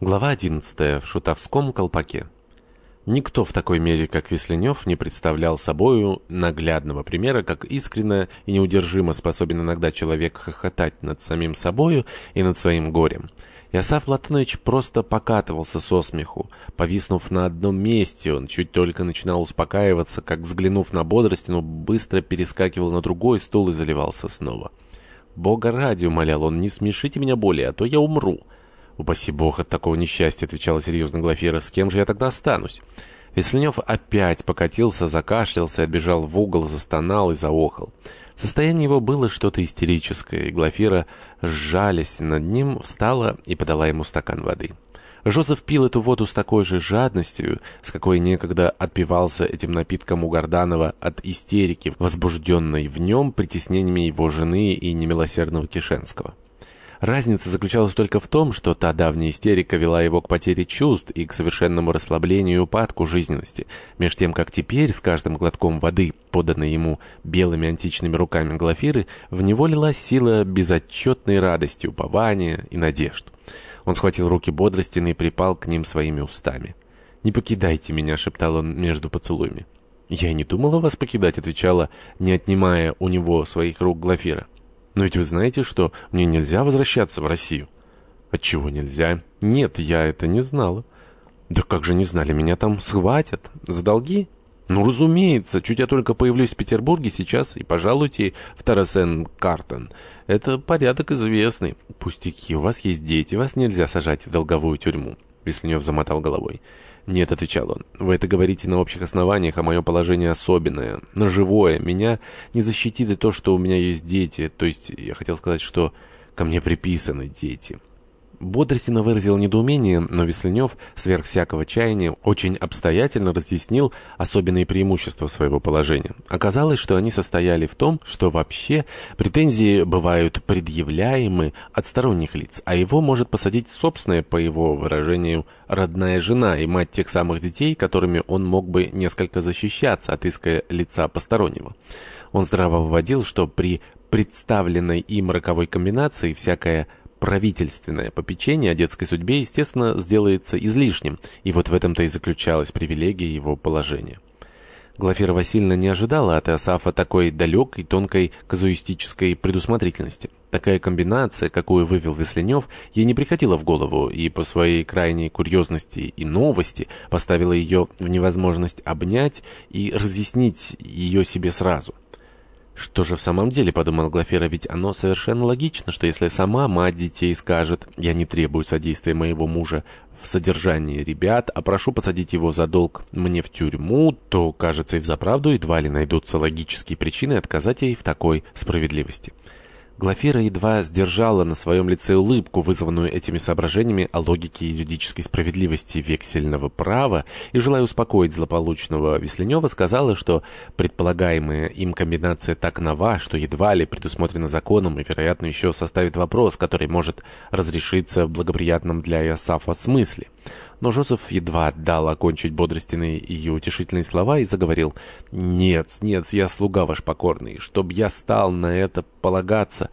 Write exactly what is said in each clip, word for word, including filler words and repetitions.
Глава одиннадцатая. В шутовском колпаке. Никто в такой мере, как Весленев, не представлял собою наглядного примера, как искренно и неудержимо способен иногда человек хохотать над самим собою и над своим горем. Иосаф Платоныч просто покатывался со смеху. Повиснув на одном месте, он чуть только начинал успокаиваться, как, взглянув на Бодростину, быстро перескакивал на другой стул и заливался снова. «Бога ради», — умолял он, — «не смешите меня более, а то я умру». «Упаси Бог от такого несчастья», — отвечала серьезно Глафира. «С кем же я тогда останусь?» Весленев опять покатился, закашлялся, отбежал в угол, застонал и заохал. В состоянии его было что-то истерическое, и Глафира, сжалясь над ним, встала и подала ему стакан воды. Жозеф пил эту воду с такой же жадностью, с какой некогда отпивался этим напитком у Горданова от истерики, возбужденной в нем притеснениями его жены и немилосердного Кишенского. Разница заключалась только в том, что та давняя истерика вела его к потере чувств и к совершенному расслаблению и упадку жизненности, меж тем, как теперь с каждым глотком воды, поданной ему белыми античными руками Глафиры, в него лилась сила безотчетной радости, упования и надежд. Он схватил руки Бодростина и припал к ним своими устами. «Не покидайте меня», — шептал он между поцелуями. «Я и не думала вас покидать», — отвечала, не отнимая у него своих рук Глафира. «Но ведь вы знаете, что мне нельзя возвращаться в Россию». «Отчего нельзя?» «Нет, я это не знала». «Да как же не знали? Меня там схватят. За долги?» «Ну, разумеется. Чуть я только появлюсь в Петербурге сейчас и пожалуйте в Тарасен-Картен. Это порядок известный». «Пустяки, у вас есть дети, вас нельзя сажать в долговую тюрьму». Весленев замотал головой. «Нет», — отвечал он, — «вы это говорите на общих основаниях, а мое положение особенное, ножевое. Меня не защитит и то, что у меня есть дети, то есть я хотел сказать, что ко мне приписаны дети». Бодростина выразил недоумение, но Весленев, сверх всякого чаяния, очень обстоятельно разъяснил особенные преимущества своего положения. Оказалось, что они состояли в том, что вообще претензии бывают предъявляемы от сторонних лиц, а его может посадить собственная, по его выражению, родная жена и мать тех самых детей, которыми он мог бы несколько защищаться от иска лица постороннего. Он здраво выводил, что при представленной им роковой комбинации всякая правительственное попечение о детской судьбе, естественно, сделается излишним, и вот в этом-то и заключалась привилегия его положения. Глафира Васильевна не ожидала от Иосафа такой далекой, тонкой казуистической предусмотрительности. Такая комбинация, какую вывел Весленев, ей не приходила в голову, и по своей крайней курьезности и новости поставила ее в невозможность обнять и разъяснить ее себе сразу. «Что же в самом деле, — подумала Глафира, — ведь оно совершенно логично, что если сама мать детей скажет: «Я не требую содействия моего мужа в содержании ребят, а прошу посадить его за долг мне в тюрьму», то, кажется, и взаправду едва ли найдутся логические причины отказать ей в такой справедливости. Глафира едва сдержала на своем лице улыбку, вызванную этими соображениями о логике и юридической справедливости вексельного права, и, желая успокоить злополучного Весленева, сказала, что предполагаемая им комбинация так нова, что едва ли предусмотрена законом и, вероятно, еще составит вопрос, который может разрешиться в благоприятном для Иосафа смысле. Но Жозеф едва дал окончить Бодростиной ее утешительные слова и заговорил: «Нет, нет, я слуга ваш покорный, чтоб я стал на это полагаться.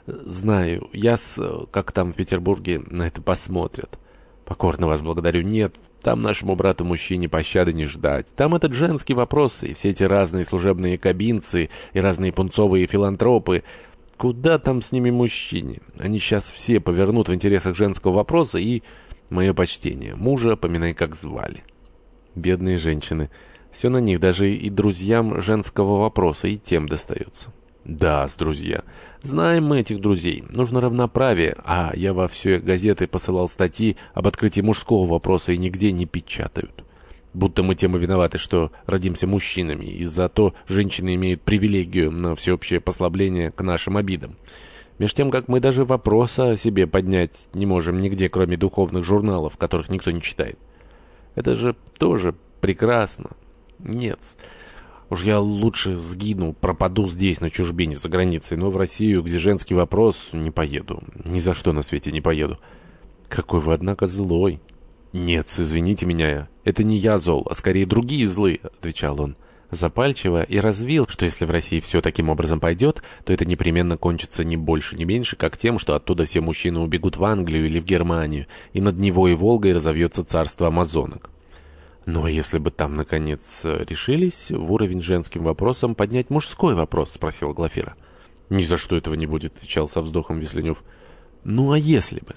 Знаю, я-с, как там в Петербурге, на это посмотрят. Покорно вас благодарю. Нет, там нашему брату-мужчине пощады не ждать. Там этот женский вопрос, и все эти разные служебные кабинцы, и разные пунцовые филантропы. Куда там с ними мужчине? Они сейчас все повернут в интересах женского вопроса и... Мое почтение. Мужа поминай, как звали». Бедные женщины. Все на них, даже и друзьям женского вопроса, и тем достается. «Да, с друзья. Знаем мы этих друзей. Нужно равноправие, а я во все газеты посылал статьи об открытии мужского вопроса и нигде не печатают. Будто мы тем и виноваты, что родимся мужчинами, и зато женщины имеют привилегию на всеобщее послабление к нашим обидам. Меж тем, как мы даже вопроса о себе поднять не можем нигде, кроме духовных журналов, которых никто не читает. Это же тоже прекрасно. Нет, уж я лучше сгину, пропаду здесь, на чужбине, за границей, но в Россию, где женский вопрос, не поеду. Ни за что на свете не поеду». «Какой вы, однако, злой». «Нет, извините меня, это не я зол, а скорее другие злы», — отвечал он. запальчиво и развил, что если в России все таким образом пойдет, то это непременно кончится не больше, не меньше, как тем, что оттуда все мужчины убегут в Англию или в Германию, и над Невой и Волгой разовьется царство амазонок. Но если бы там, наконец, решились в уровень женским вопросом поднять мужской вопрос, спросила Глафира. Ни за что этого не будет, отвечал со вздохом Весленев. Ну а если бы?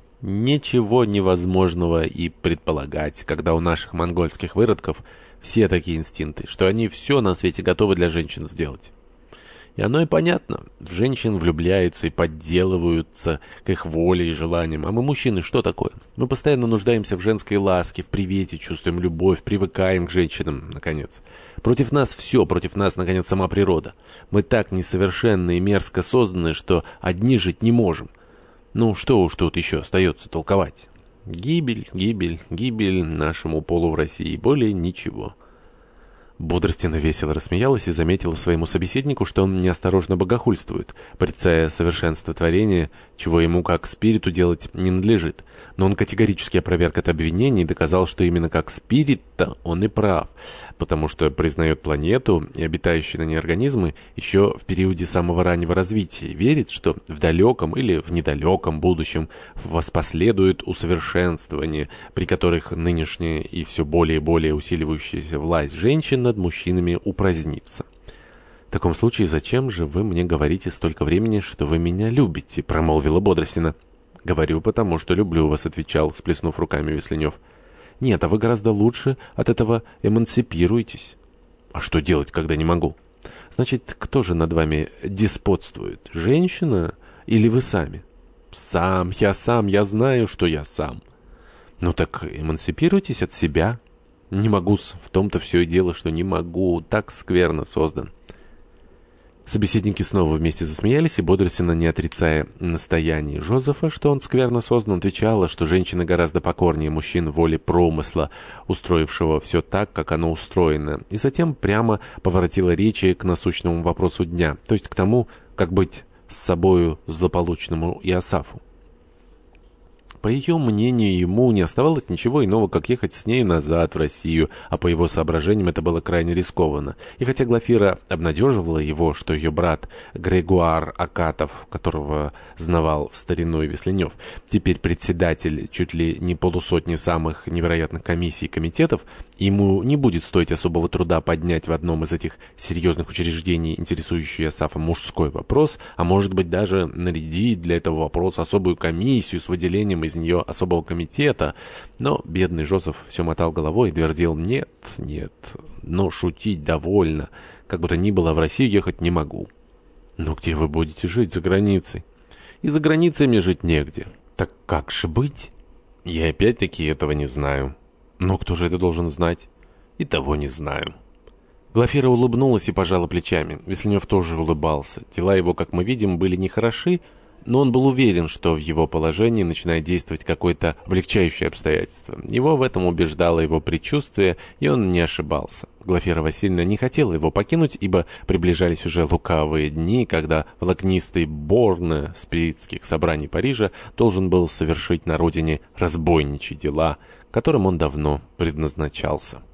Ничего невозможного и предполагать, когда у наших монгольских выродков все такие инстинкты, что они все на свете готовы для женщин сделать. И оно и понятно. В женщин влюбляются и подделываются к их воле и желаниям. А мы, мужчины, что такое? Мы постоянно нуждаемся в женской ласке, в привете, чувствуем любовь, привыкаем к женщинам, наконец. Против нас все, против нас, наконец, сама природа. Мы так несовершенны и мерзко созданы, что одни жить не можем. Ну, что уж тут еще остается толковать? Гибель, гибель, гибель нашему полу в России. Более ничего. Бодростина весело рассмеялась и заметила своему собеседнику, что он неосторожно богохульствует, порицая совершенство творения, чего ему как спириту делать не надлежит. Но он категорически опроверг это обвинение и доказал, что именно как спирит-то он и прав, потому что признает планету и обитающие на ней организмы еще в периоде самого раннего развития, и верит, что в далеком или в недалеком будущем воспоследует усовершенствование, при которых нынешняя и все более и более усиливающаяся власть женщин над мужчинами упразднится. «В таком случае зачем же вы мне говорите столько времени, что вы меня любите?» — промолвила Бодростина. «Говорю, потому что люблю вас», — отвечал, всплеснув руками Весленев. «Нет, а вы гораздо лучше от этого эмансипируетесь». «А что делать, когда не могу?» «Значит, кто же над вами деспотствует? Женщина или вы сами?» «Сам, я сам, я знаю, что я сам». «Ну так эмансипируйтесь от себя». «Не могу-с, в том-то все и дело, что не могу, так скверно создан». Собеседники снова вместе засмеялись, и Бодростина, не отрицая настояний Жозефа, что он скверно создан, отвечала, что женщины гораздо покорнее мужчин воле промысла, устроившего все так, как оно устроено, и затем прямо поворотила речи к насущному вопросу дня, то есть к тому, как быть с собою злополучному Иосафу. По ее мнению, ему не оставалось ничего иного, как ехать с нею назад в Россию, а по его соображениям это было крайне рискованно. И хотя Глафира обнадеживала его, что ее брат Грегуар Акатов, которого знавал в старину и Весленев, теперь председатель чуть ли не полусотни самых невероятных комиссий и комитетов, ему не будет стоить особого труда поднять в одном из этих серьезных учреждений, интересующий Иосафа, мужской вопрос, а может быть даже нарядить для этого вопроса особую комиссию с выделением из нее особого комитета, но бедный Жозеф все мотал головой и твердил: «Нет, нет, но шутить довольно, как бы то ни было, в Россию ехать не могу». «Но где вы будете жить за границей?» «И за границей мне жить негде». «Так как же быть?» «Я опять-таки этого не знаю». «Но кто же это должен знать?» «И того не знаю». Глафира улыбнулась и пожала плечами. Весленев тоже улыбался. Дела его, как мы видим, были нехороши, но он был уверен, что в его положении начинает действовать какое-то облегчающее обстоятельство. Его в этом убеждало его предчувствие, и он не ошибался. Глафира Васильевна не хотела его покинуть, ибо приближались уже лукавые дни, когда волокнистый Борне спиритских собраний Парижа должен был совершить на родине разбойничьи дела, которым он давно предназначался.